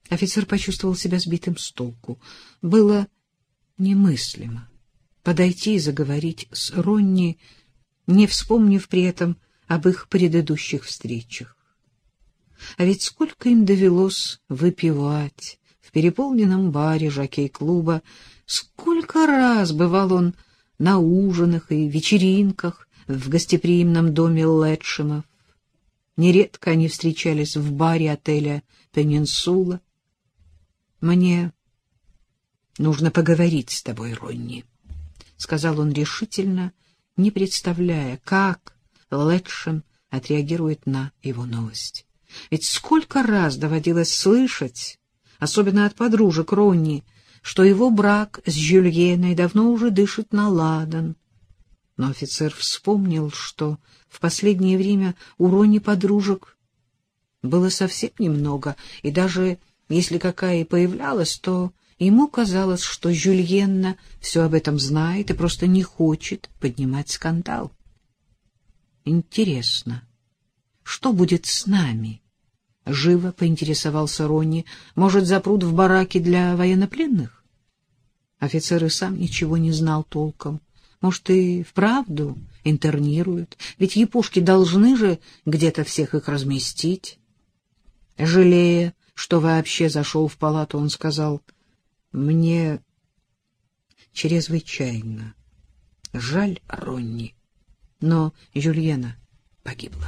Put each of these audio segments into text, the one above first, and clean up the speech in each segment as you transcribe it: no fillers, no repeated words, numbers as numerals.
Офицер почувствовал себя сбитым с толку. Было немыслимо подойти и заговорить с Ронни, не вспомнив при этом об их предыдущих встречах. А ведь сколько им довелось выпивать в переполненном баре жокей-клуба, сколько раз бывал он на ужинах и вечеринках в гостеприимном доме Летшемов. Нередко они встречались в баре отеля «Пенинсула». «Мне нужно поговорить с тобой, Ронни», — сказал он решительно, не представляя, как Летшем отреагирует на его новость. Ведь сколько раз доводилось слышать, особенно от подружек Ронни, что его брак с Жюльеной давно уже дышит на ладан. Но офицер вспомнил, что в последнее время у Ронни подружек было совсем немного, и даже если какая и появлялась, то ему казалось, что Жюльенна все об этом знает и просто не хочет поднимать скандал. «Интересно, что будет с нами?» — живо поинтересовался Ронни. «Может, запрут в бараке для военнопленных?» Офицер и сам ничего не знал толком. Может, и вправду интернируют, ведь япошки должны же где-то всех их разместить. Жалея, что вообще зашел в палату, он сказал: «Мне чрезвычайно жаль, Ронни, но Жюльена погибла».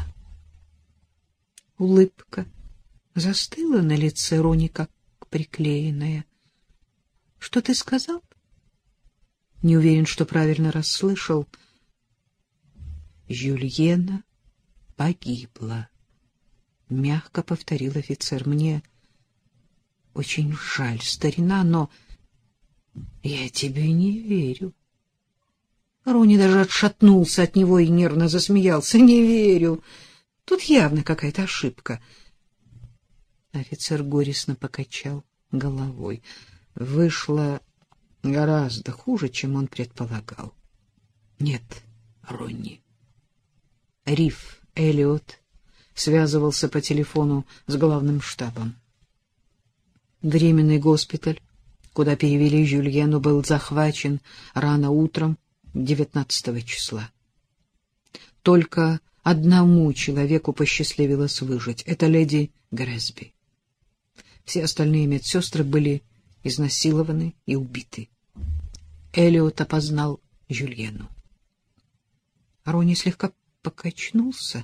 Улыбка застыла на лице Ронни, как приклеенная. — Что ты сказал? — Не уверен, что правильно расслышал. — Жюльена погибла, — мягко повторил офицер. — Мне очень жаль, старина, но я тебе не верю. Ронни даже отшатнулся от него и нервно засмеялся. — Не верю. Тут явно какая-то ошибка. Офицер горестно покачал головой. Вышло гораздо хуже, чем он предполагал. Нет, Ронни. Риф Эллиот связывался по телефону с главным штабом. Временный госпиталь, куда перевели Жюльену, был захвачен рано утром 19 числа. Только одному человеку посчастливилось выжить — это леди Грэсби. Все остальные медсестры были изнасилованы и убиты. Эллиот опознал Жюльену. Ронни слегка покачнулся,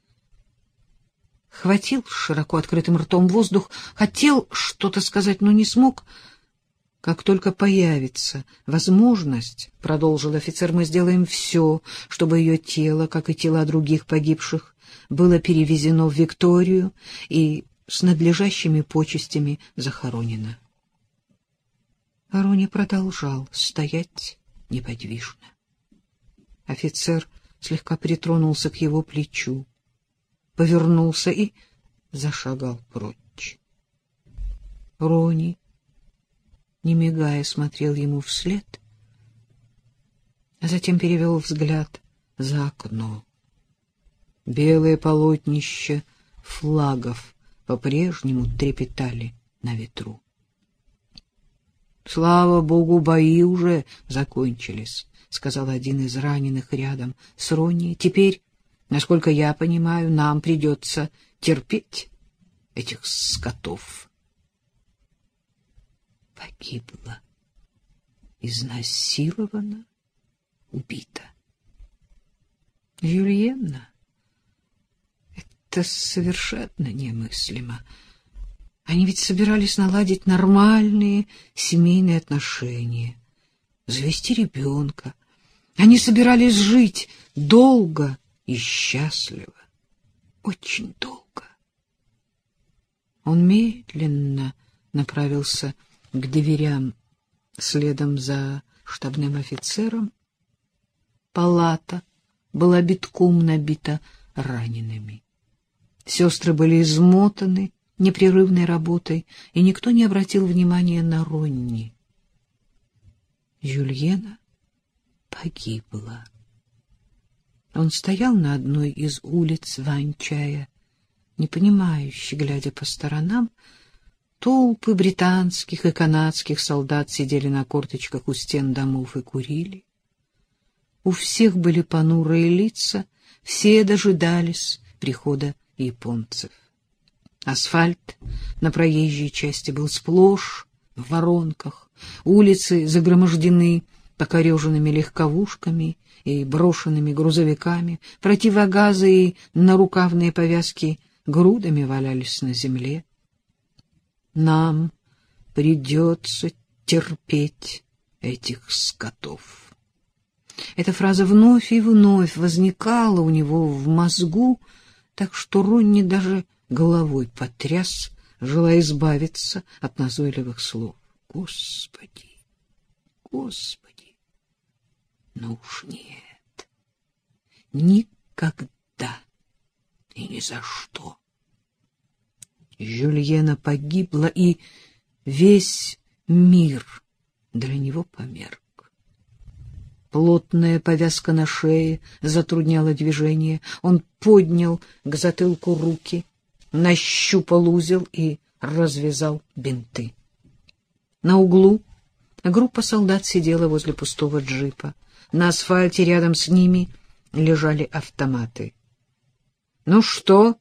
хватил широко открытым ртом воздух, хотел что-то сказать, но не смог. «Как только появится возможность, — продолжил офицер, — мы сделаем все, чтобы ее тело, как и тела других погибших, было перевезено в Викторию и с надлежащими почестями захоронено». Ронни продолжал стоять неподвижно. Офицер слегка притронулся к его плечу, повернулся и зашагал прочь. Ронни, не мигая, смотрел ему вслед, а затем перевел взгляд за окно. Белые полотнища флагов по-прежнему трепетали на ветру. «Слава богу, бои уже закончились», — сказал один из раненых рядом с Ронни. «Теперь, насколько я понимаю, нам придется терпеть этих скотов». Погибла, изнасилована, убита. Жюльена? Это совершенно немыслимо. Они ведь собирались наладить нормальные семейные отношения, завести ребенка. Они собирались жить долго и счастливо, очень долго. Он медленно направился к дверям следом за штабным офицером. Палата была битком набита ранеными. Сестры были измотаны непрерывной работой, и никто не обратил внимания на Ронни. Жюльена погибла. Он стоял на одной из улиц Ванчая, непонимающе глядя по сторонам. Толпы британских и канадских солдат сидели на корточках у стен домов и курили. У всех были понурые лица, все дожидались прихода японцев. Асфальт на проезжей части был сплошь в воронках, улицы загромождены покореженными легковушками и брошенными грузовиками, противогазы и нарукавные повязки грудами валялись на земле. Нам придется терпеть этих скотов. Эта фраза вновь и вновь возникала у него в мозгу, так что Ронни даже головой потряс, желая избавиться от назойливых слов. Господи, Господи, ну уж нет, никогда и ни за что. Жюльена погибла, и весь мир для него померк. Плотная повязка на шее затрудняла движение. Он поднял к затылку руки, нащупал узел и развязал бинты. На углу группа солдат сидела возле пустого джипа. На асфальте рядом с ними лежали автоматы. — Ну что,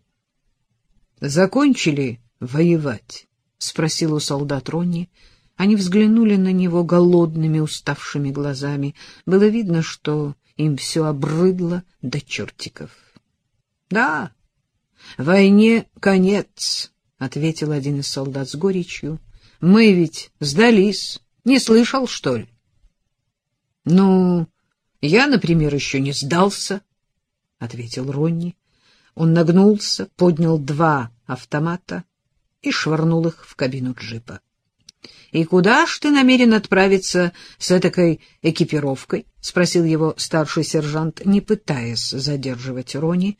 закончили воевать? — спросил у солдат Ронни. Они взглянули на него голодными, уставшими глазами. Было видно, что им все обрыдло до чертиков. — Да, войне конец, — ответил один из солдат с горечью. — Мы ведь сдались. Не слышал, что ли? — Ну, я, например, еще не сдался, — ответил Ронни. Он нагнулся, поднял 2 автомата и швырнул их в кабину джипа. — И куда ж ты намерен отправиться с этакой экипировкой? — спросил его старший сержант, не пытаясь задерживать Ронни.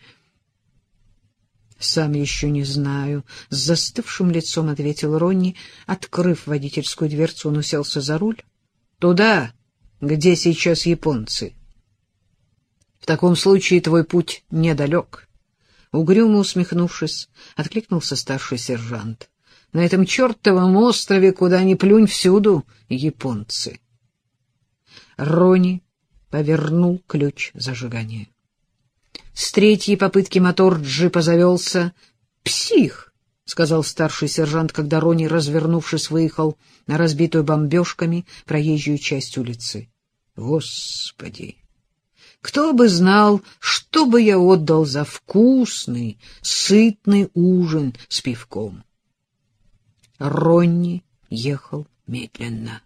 — Сам еще не знаю, — с застывшим лицом ответил Ронни. Открыв водительскую дверцу, он уселся за руль. — Туда, где сейчас японцы. — В таком случае твой путь недалек. Угрюмо усмехнувшись, откликнулся старший сержант. — На этом чертовом острове, куда ни плюнь, всюду японцы. Ронни повернул ключ зажигания. С 3-й попытки мотор джипа завелся. «Псих!» — сказал старший сержант, когда Ронни, развернувшись, выехал на разбитую бомбежками проезжую часть улицы. «Господи! Кто бы знал, что бы я отдал за вкусный, сытный ужин с пивком!» Ронни ехал медленно.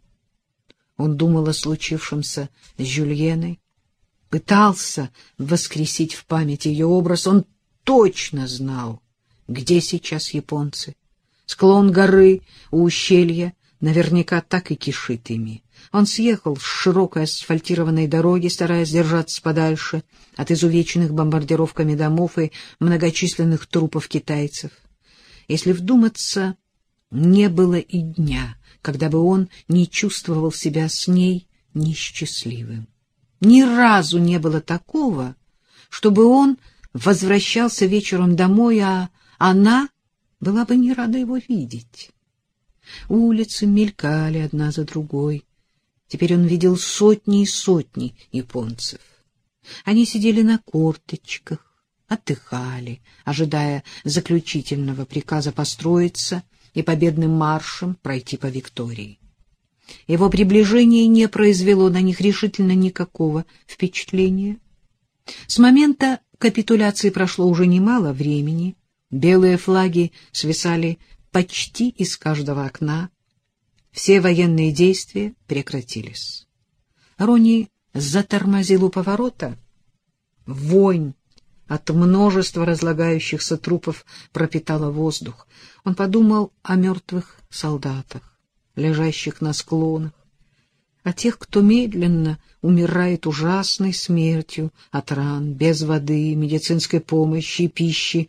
Он думал о случившемся с Жюльеной, пытался воскресить в памяти ее образ. Он точно знал, где сейчас японцы. Склон горы у ущелья наверняка так и кишит ими. Он съехал с широкой асфальтированной дороги, стараясь держаться подальше от изувеченных бомбардировками домов и многочисленных трупов китайцев. Если вдуматься, не было и дня, когда бы он не чувствовал себя с ней несчастливым. Ни разу не было такого, чтобы он возвращался вечером домой, а она была бы не рада его видеть. Улицы мелькали одна за другой. Теперь он видел сотни и сотни японцев. Они сидели на корточках, отдыхали, ожидая заключительного приказа построиться и победным маршем пройти по Виктории. Его приближение не произвело на них решительно никакого впечатления. С момента капитуляции прошло уже немало времени. Белые флаги свисали почти из каждого окна. Все военные действия прекратились. Ронни затормозил у поворота. Вонь от множества разлагающихся трупов пропитала воздух. Он подумал о мертвых солдатах, лежащих на склонах, о тех, кто медленно умирает ужасной смертью от ран, без воды, медицинской помощи и пищи.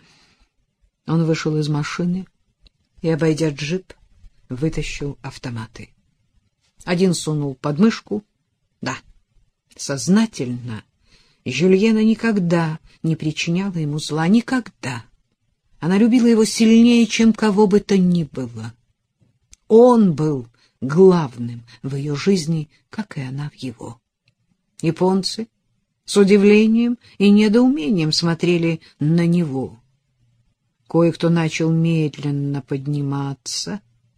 Он вышел из машины и, обойдя джип, вытащил автоматы. Один сунул под мышку. Да, сознательно. Жюльена никогда не причиняла ему зла, никогда. Она любила его сильнее, чем кого бы то ни было. Он был главным в ее жизни, как и она в его. Японцы с удивлением и недоумением смотрели на него. Кое-кто начал медленно подниматься.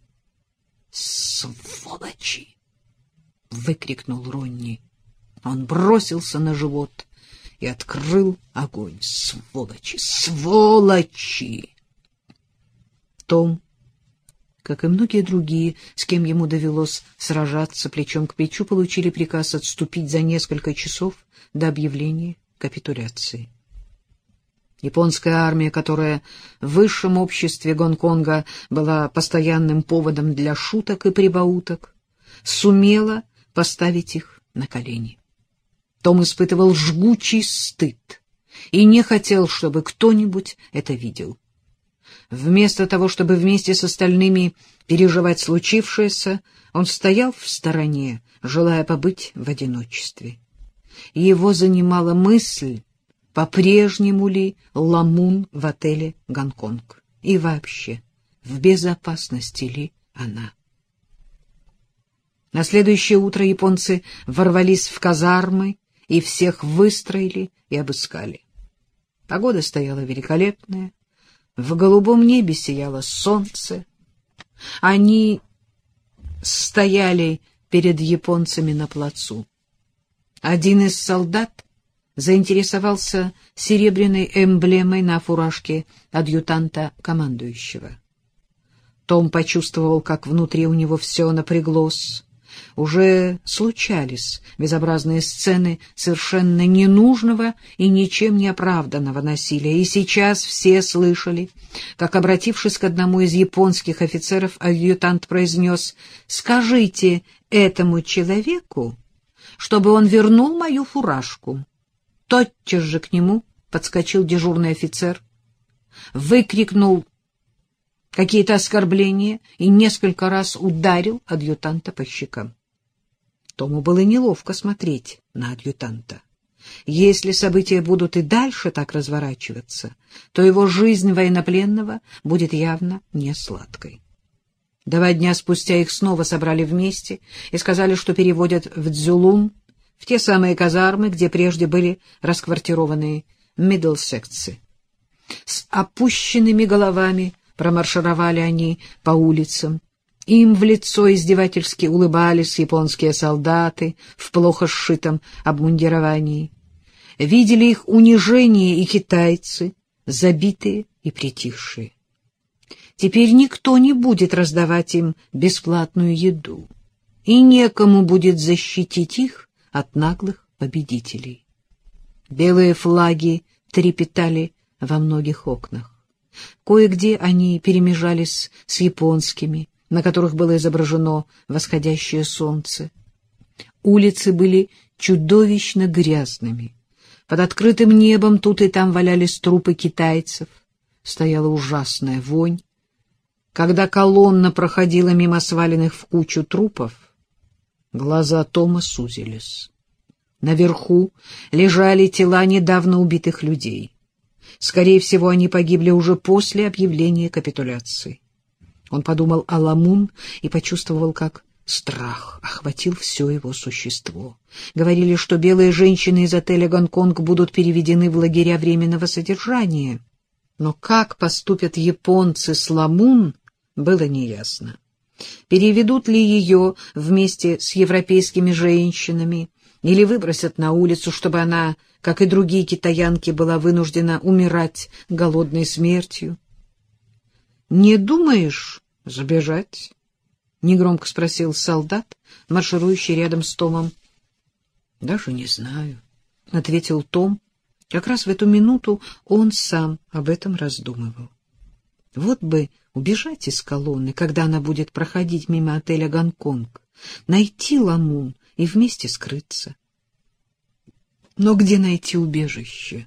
«Сволочи!» — выкрикнул Ронни. Он бросился на живот и открыл огонь. «Сволочи! Сволочи!» Том, как и многие другие, с кем ему довелось сражаться плечом к плечу, получили приказ отступить за несколько часов до объявления капитуляции. Японская армия, которая в высшем обществе Гонконга была постоянным поводом для шуток и прибауток, сумела поставить их на колени. Том испытывал жгучий стыд и не хотел, чтобы кто-нибудь это видел. Вместо того, чтобы вместе с остальными переживать случившееся, он стоял в стороне, желая побыть в одиночестве. Его занимала мысль, по-прежнему ли Ламун в отеле «Гонконг» и вообще, в безопасности ли она. На следующее утро японцы ворвались в казармы и всех выстроили и обыскали. Погода стояла великолепная, в голубом небе сияло солнце. Они стояли перед японцами на плацу. Один из солдат заинтересовался серебряной эмблемой на фуражке адъютанта командующего. Том почувствовал, как внутри у него все напряглось. Уже случались безобразные сцены совершенно ненужного и ничем не оправданного насилия, и сейчас все слышали, как, обратившись к одному из японских офицеров, адъютант произнес: «Скажите этому человеку, чтобы он вернул мою фуражку». Тотчас же к нему подскочил дежурный офицер, выкрикнул какие-то оскорбления и несколько раз ударил адъютанта по щекам. Тому было неловко смотреть на адъютанта. Если события будут и дальше так разворачиваться, то его жизнь военнопленного будет явно не сладкой. 2 дня спустя их снова собрали вместе и сказали, что переводят в Цзюлун, в те самые казармы, где прежде были расквартированы миддлсексцы. С опущенными головами промаршировали они по улицам. Им в лицо издевательски улыбались японские солдаты в плохо сшитом обмундировании. Видели их унижение и китайцы, забитые и притихшие. Теперь никто не будет раздавать им бесплатную еду, и некому будет защитить их от наглых победителей. Белые флаги трепетали во многих окнах. Кое-где они перемежались с японскими, на которых было изображено восходящее солнце. Улицы были чудовищно грязными. Под открытым небом тут и там валялись трупы китайцев. Стояла ужасная вонь. Когда колонна проходила мимо сваленных в кучу трупов, глаза Тома сузились. Наверху лежали тела недавно убитых людей. Скорее всего, они погибли уже после объявления капитуляции. Он подумал о Ламун и почувствовал, как страх охватил все его существо. Говорили, что белые женщины из отеля «Гонконг» будут переведены в лагеря временного содержания. Но как поступят японцы с Ламун, было неясно. Переведут ли ее вместе с европейскими женщинами или выбросят на улицу, чтобы она, как и другие китаянки, была вынуждена умирать голодной смертью. — Не думаешь сбежать? — негромко спросил солдат, марширующий рядом с Томом. — Даже не знаю, — ответил Том. Как раз в эту минуту он сам об этом раздумывал. Вот бы убежать из колонны, когда она будет проходить мимо отеля «Гонконг», найти Ламун и вместе скрыться. Но где найти убежище?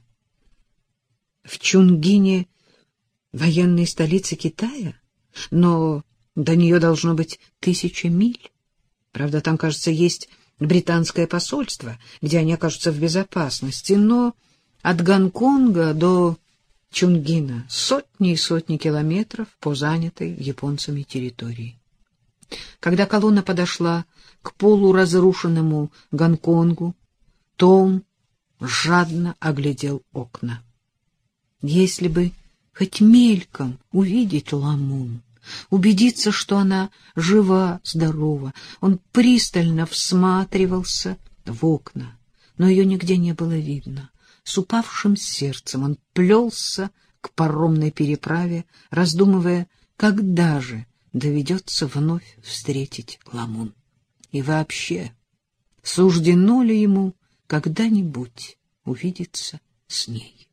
В Чунгине, военной столице Китая? Но до нее должно быть 1000 миль. Правда, там, кажется, есть британское посольство, где они окажутся в безопасности, но от Гонконга до Чунгина сотни и сотни километров по занятой японцами территории. Когда колонна подошла к полуразрушенному Гонконгу, Том жадно оглядел окна. Если бы хоть мельком увидеть Ламун, убедиться, что она жива, здорова, он пристально всматривался в окна, но ее нигде не было видно. С упавшим сердцем он плелся к паромной переправе, раздумывая, когда же доведется вновь встретить Ламун. И вообще, суждено ли ему когда-нибудь увидеться с ней?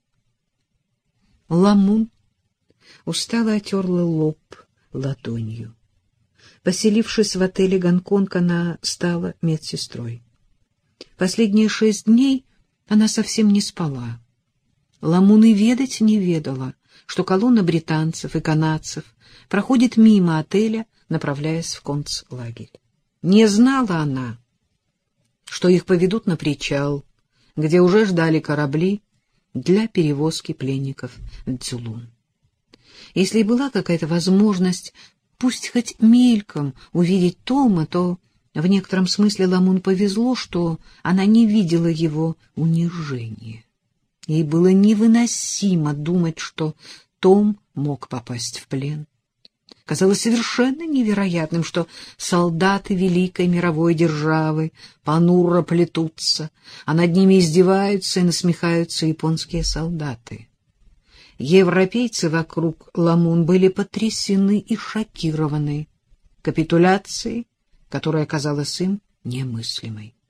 Ламун устало отерла лоб ладонью. Поселившись в отеле «Гонконг», она стала медсестрой. Последние 6 дней она совсем не спала. Ламун и ведать не ведала, что колонна британцев и канадцев проходит мимо отеля, направляясь в концлагерь. Не знала она, что их поведут на причал, где уже ждали корабли для перевозки пленников в Цюлун. Если и была какая-то возможность, пусть хоть мельком, увидеть Тома, то в некотором смысле Ламун повезло, что она не видела его унижения. Ей было невыносимо думать, что Том мог попасть в плен. Казалось совершенно невероятным, что солдаты великой мировой державы понуро плетутся, а над ними издеваются и насмехаются японские солдаты. Европейцы вокруг Ламун были потрясены и шокированы капитуляцией, которая казалась им немыслимой.